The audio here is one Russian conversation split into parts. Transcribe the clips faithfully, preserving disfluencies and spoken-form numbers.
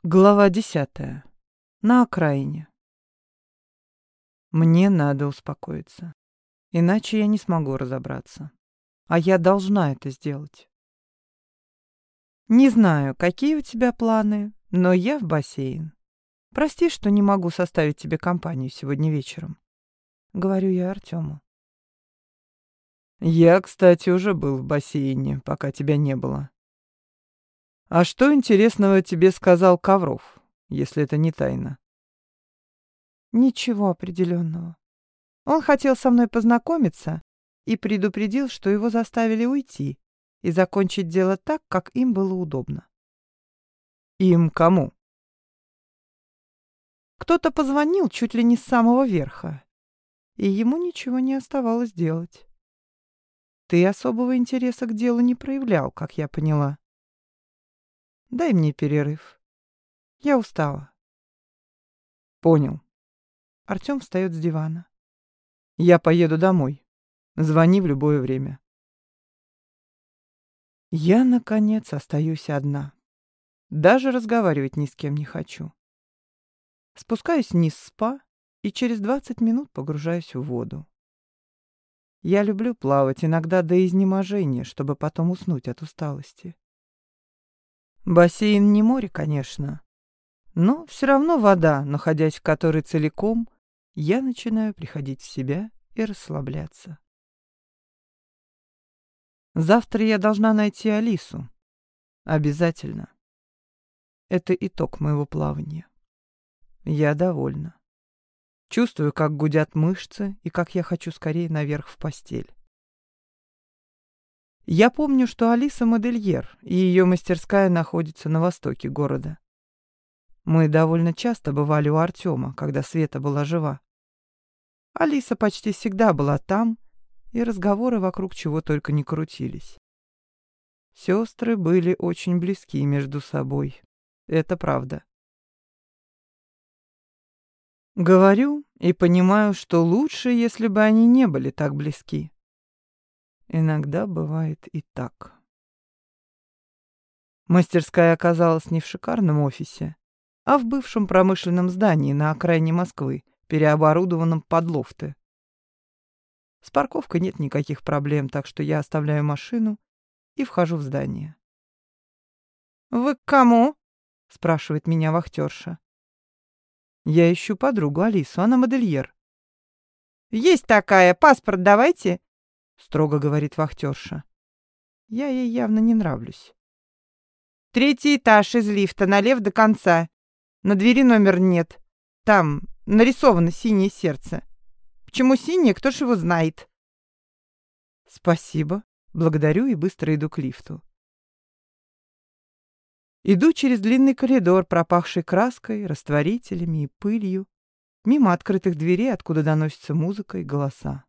Глава десятая. На окраине. Мне надо успокоиться, иначе я не смогу разобраться. А я должна это сделать. Не знаю, какие у тебя планы, но я в бассейн. Прости, что не могу составить тебе компанию сегодня вечером. Говорю я Артему. Я, кстати, уже был в бассейне, пока тебя не было. А что интересного тебе сказал Ковров, если это не тайна? Ничего определенного. Он хотел со мной познакомиться и предупредил, что его заставили уйти и закончить дело так, как им было удобно. Им кому? Кто-то позвонил чуть ли не с самого верха, и ему ничего не оставалось делать. Ты особого интереса к делу не проявлял, как я поняла. Дай мне перерыв. Я устала. Понял. Артем встает с дивана. Я поеду домой. Звони в любое время. Я, наконец, остаюсь одна. Даже разговаривать ни с кем не хочу. Спускаюсь вниз в спа и через двадцать минут погружаюсь в воду. Я люблю плавать иногда до изнеможения, чтобы потом уснуть от усталости. Бассейн не море, конечно, но все равно вода, находясь в которой целиком, я начинаю приходить в себя и расслабляться. Завтра я должна найти Алису. Обязательно. Это итог моего плавания. Я довольна. Чувствую, как гудят мышцы и как я хочу скорее наверх в постель. Я помню, что Алиса модельер, и ее мастерская находится на востоке города. Мы довольно часто бывали у Артема, когда Света была жива. Алиса почти всегда была там, и разговоры вокруг чего только не крутились. Сестры были очень близки между собой. Это правда. Говорю и понимаю, что лучше, если бы они не были так близки. Иногда бывает и так. Мастерская оказалась не в шикарном офисе, а в бывшем промышленном здании на окраине Москвы, переоборудованном под лофты. С парковкой нет никаких проблем, так что я оставляю машину и вхожу в здание. «Вы к кому?» — спрашивает меня вахтерша. Я ищу подругу Алису, она модельер. «Есть такая, паспорт давайте», — строго говорит вахтерша. Я ей явно не нравлюсь. «Третий этаж из лифта, налево до конца. На двери номер нет. Там нарисовано синее сердце. Почему синее, кто ж его знает?» «Спасибо. Благодарю и быстро иду к лифту». Иду через длинный коридор, пропахший краской, растворителями и пылью, мимо открытых дверей, откуда доносится музыка и голоса.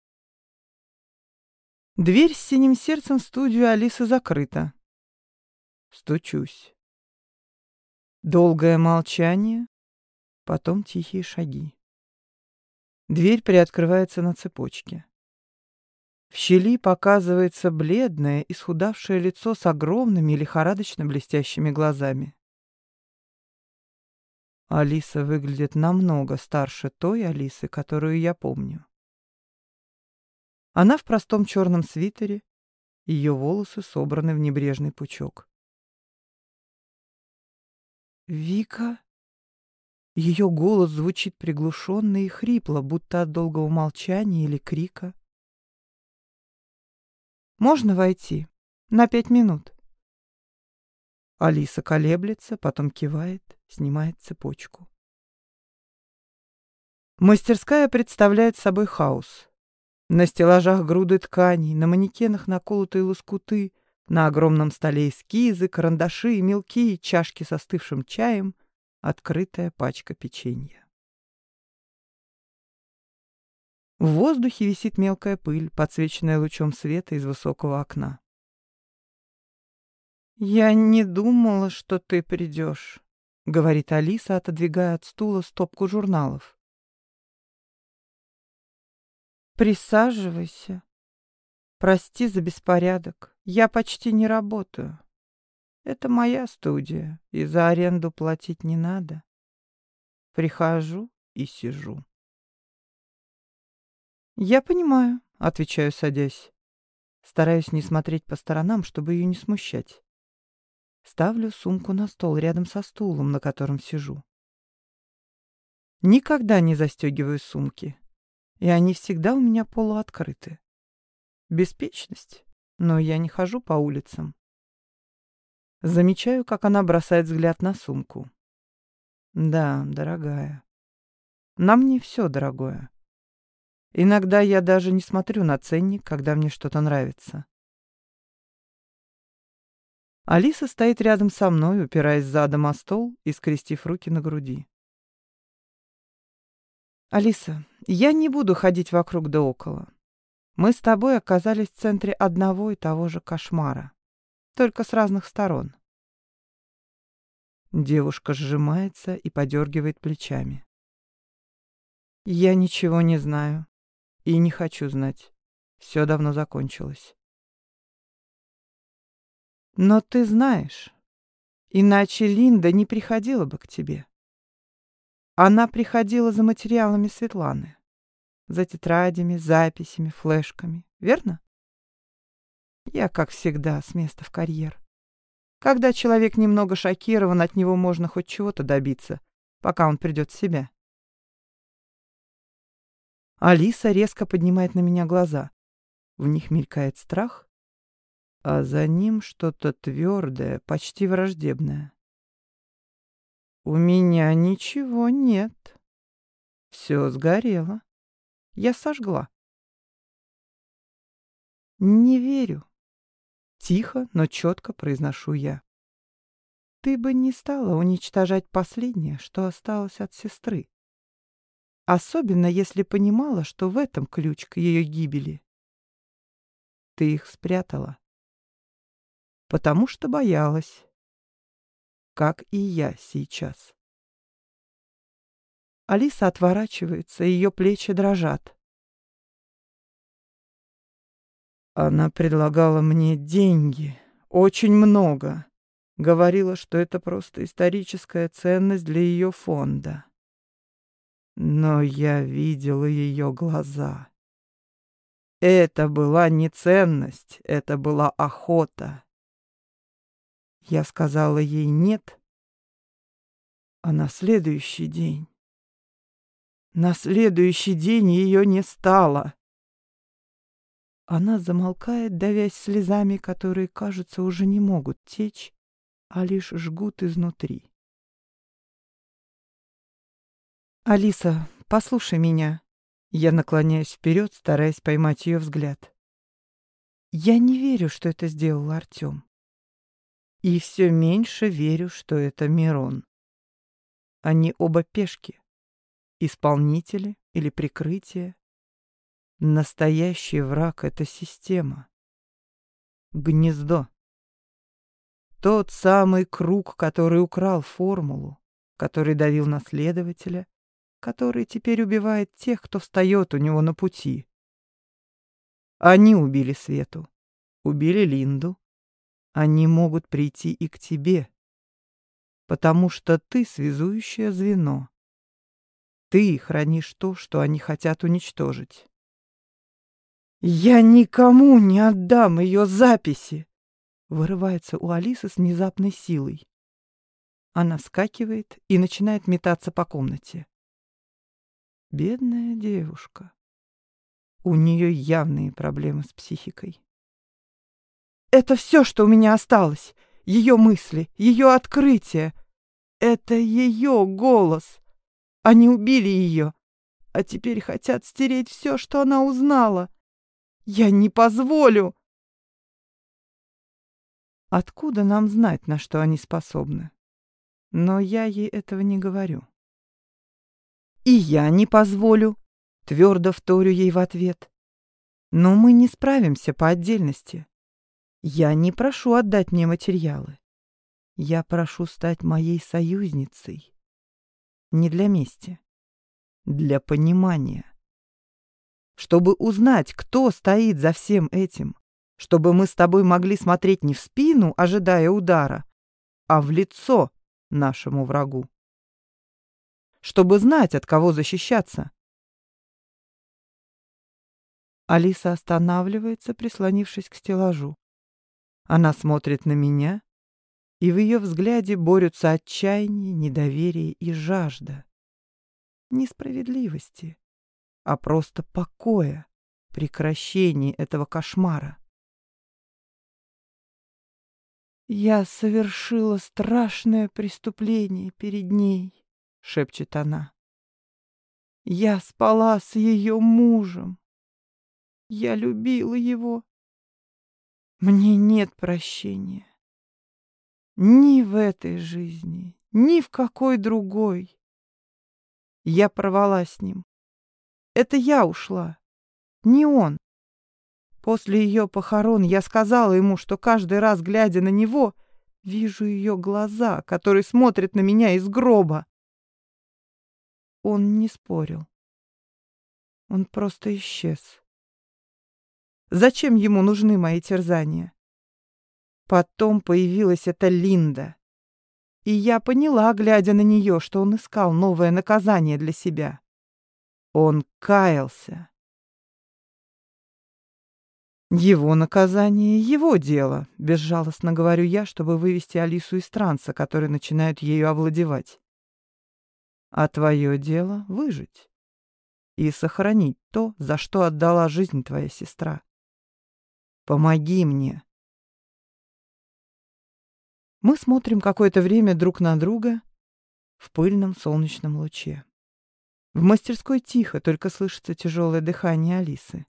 Дверь с синим сердцем в студию Алисы закрыта. Стучусь. Долгое молчание, потом тихие шаги. Дверь приоткрывается на цепочке. В щели показывается бледное, исхудавшее лицо с огромными лихорадочно блестящими глазами. Алиса выглядит намного старше той Алисы, которую я помню. Она в простом черном свитере, ее волосы собраны в небрежный пучок. «Вика?» Ее голос звучит приглушенно и хрипло, будто от долгого молчания или крика. «Можно войти? На пять минут?» Алиса колеблется, потом кивает, снимает цепочку. Мастерская представляет собой хаос. На стеллажах груды тканей, на манекенах наколотые лоскуты, на огромном столе эскизы, карандаши, мелки, чашки с остывшим чаем, открытая пачка печенья. В воздухе висит мелкая пыль, подсвеченная лучом света из высокого окна. «Я не думала, что ты придешь», — говорит Алиса, отодвигая от стула стопку журналов. «Присаживайся. Прости за беспорядок. Я почти не работаю. Это моя студия, и за аренду платить не надо. Прихожу и сижу. «Я понимаю», — отвечаю, садясь. Стараюсь не смотреть по сторонам, чтобы ее не смущать. Ставлю сумку на стол рядом со стулом, на котором сижу. Никогда не застегиваю сумки, и они всегда у меня полуоткрыты. Беспечность, но я не хожу по улицам. Замечаю, как она бросает взгляд на сумку. Да, дорогая. На мне все дорогое. Иногда я даже не смотрю на ценник, когда мне что-то нравится. Алиса стоит рядом со мной, упираясь задом о стол и скрестив руки на груди. «Алиса, я не буду ходить вокруг да около. Мы с тобой оказались в центре одного и того же кошмара, только с разных сторон». Девушка сжимается и подергивает плечами. «Я ничего не знаю и не хочу знать. Все давно закончилось». «Но ты знаешь, иначе Линда не приходила бы к тебе. Она приходила за материалами Светланы, за тетрадями, записями, флешками, верно? Я, как всегда, с места в карьер. Когда человек немного шокирован, от него можно хоть чего-то добиться, пока он придет в себя». Алиса резко поднимает на меня глаза. В них мелькает страх, а за ним что-то твердое, почти враждебное. «У меня ничего нет. Все сгорело. Я сожгла». «Не верю». Тихо, но четко произношу я. «Ты бы не стала уничтожать последнее, что осталось от сестры. Особенно, если понимала, что в этом ключ к ее гибели. Ты их спрятала. Потому что боялась. Как и я сейчас». Алиса отворачивается, ее плечи дрожат. Она предлагала мне деньги, очень много. Говорила, что это просто историческая ценность для ее фонда. Но я видела ее глаза. Это была не ценность, это была охота. Я сказала ей нет, а на следующий день... На следующий день ее не стало. Она замолкает, давясь слезами, которые, кажется, уже не могут течь, а лишь жгут изнутри. «Алиса, послушай меня». Я наклоняюсь вперед, стараясь поймать ее взгляд. «Я не верю, что это сделал Артем. И все меньше верю, что это Мирон. Они оба пешки, исполнители или прикрытие. Настоящий враг — это система. Гнездо. Тот самый круг, который украл формулу, который давил на следователя, который теперь убивает тех, кто встает у него на пути. Они убили Свету, убили Линду. Они могут прийти и к тебе, потому что ты связующее звено. Ты хранишь то, что они хотят уничтожить. «Я никому не отдам ее записи!» Вырывается у Алисы с внезапной силой. Она вскакивает и начинает метаться по комнате. Бедная девушка. У нее явные проблемы с психикой. «Это все, что у меня осталось. Ее мысли, ее открытие. Это ее голос. Они убили ее, а теперь хотят стереть все, что она узнала. Я не позволю!» Откуда нам знать, на что они способны? Но я ей этого не говорю. «И я не позволю», — твердо вторю ей в ответ. «Но мы не справимся по отдельности. Я не прошу отдать мне материалы. Я прошу стать моей союзницей. Не для мести, для понимания. Чтобы узнать, кто стоит за всем этим. Чтобы мы с тобой могли смотреть не в спину, ожидая удара, а в лицо нашему врагу. Чтобы знать, от кого защищаться. Алиса останавливается, прислонившись к стеллажу. Она смотрит на меня, и в ее взгляде борются отчаяние, недоверие и жажда. Не справедливости, а просто покоя, прекращения этого кошмара. «Я совершила страшное преступление перед ней», — шепчет она. «Я спала с ее мужем. Я любила его. Мне нет прощения. Ни в этой жизни, ни в какой другой. Я порвала с ним. Это я ушла, не он. После ее похорон я сказала ему, что каждый раз, глядя на него, вижу ее глаза, которые смотрят на меня из гроба. Он не спорил. Он просто исчез. Зачем ему нужны мои терзания? Потом появилась эта Линда. И я поняла, глядя на нее, что он искал новое наказание для себя. Он каялся. Его наказание — его дело, безжалостно говорю я, чтобы вывести Алису из транса, который начинает ею овладевать. А твое дело — выжить и сохранить то, за что отдала жизнь твоя сестра. Помоги мне. Мы смотрим какое-то время друг на друга в пыльном солнечном луче. В мастерской тихо, только слышится тяжелое дыхание Алисы.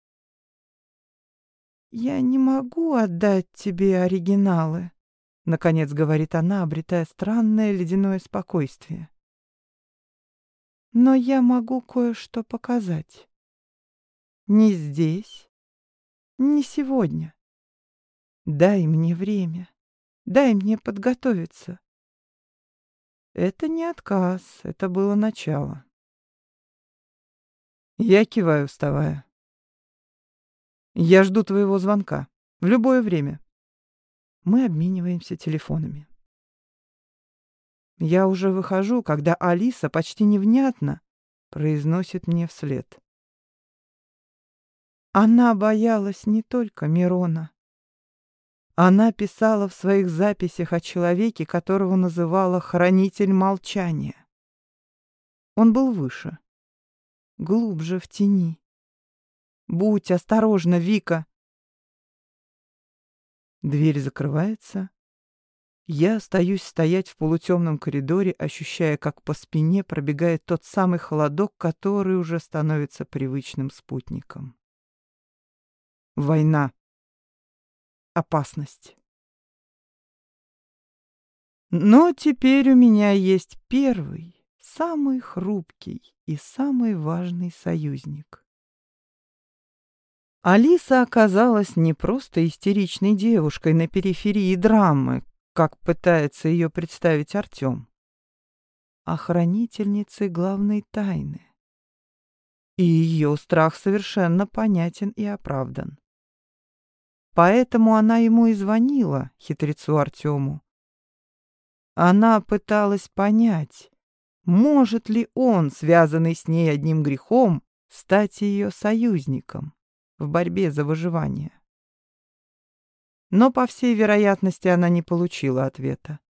«Я не могу отдать тебе оригиналы», — наконец говорит она, обретая странное ледяное спокойствие. «Но я могу кое-что показать. Не здесь, не сегодня. Дай мне время, дай мне подготовиться». Это не отказ, это было начало. Я киваю, вставая. Я жду твоего звонка. В любое время. Мы обмениваемся телефонами. Я уже выхожу, когда Алиса почти невнятно произносит мне вслед. Она боялась не только Мирона. Она писала в своих записях о человеке, которого называла «хранитель молчания». Он был выше, глубже в тени. Будь осторожна, Вика. Дверь закрывается. Я остаюсь стоять в полутемном коридоре, ощущая, как по спине пробегает тот самый холодок, который уже становится привычным спутником. Война. Опасность. Но теперь у меня есть первый, самый хрупкий и самый важный союзник. Алиса оказалась не просто истеричной девушкой на периферии драмы, как пытается ее представить Артем, а хранительницей главной тайны. И ее страх совершенно понятен и оправдан. Поэтому она ему и звонила, хитрецу Артему. Она пыталась понять, может ли он, связанный с ней одним грехом, стать ее союзником в борьбе за выживание. Но, по всей вероятности, она не получила ответа.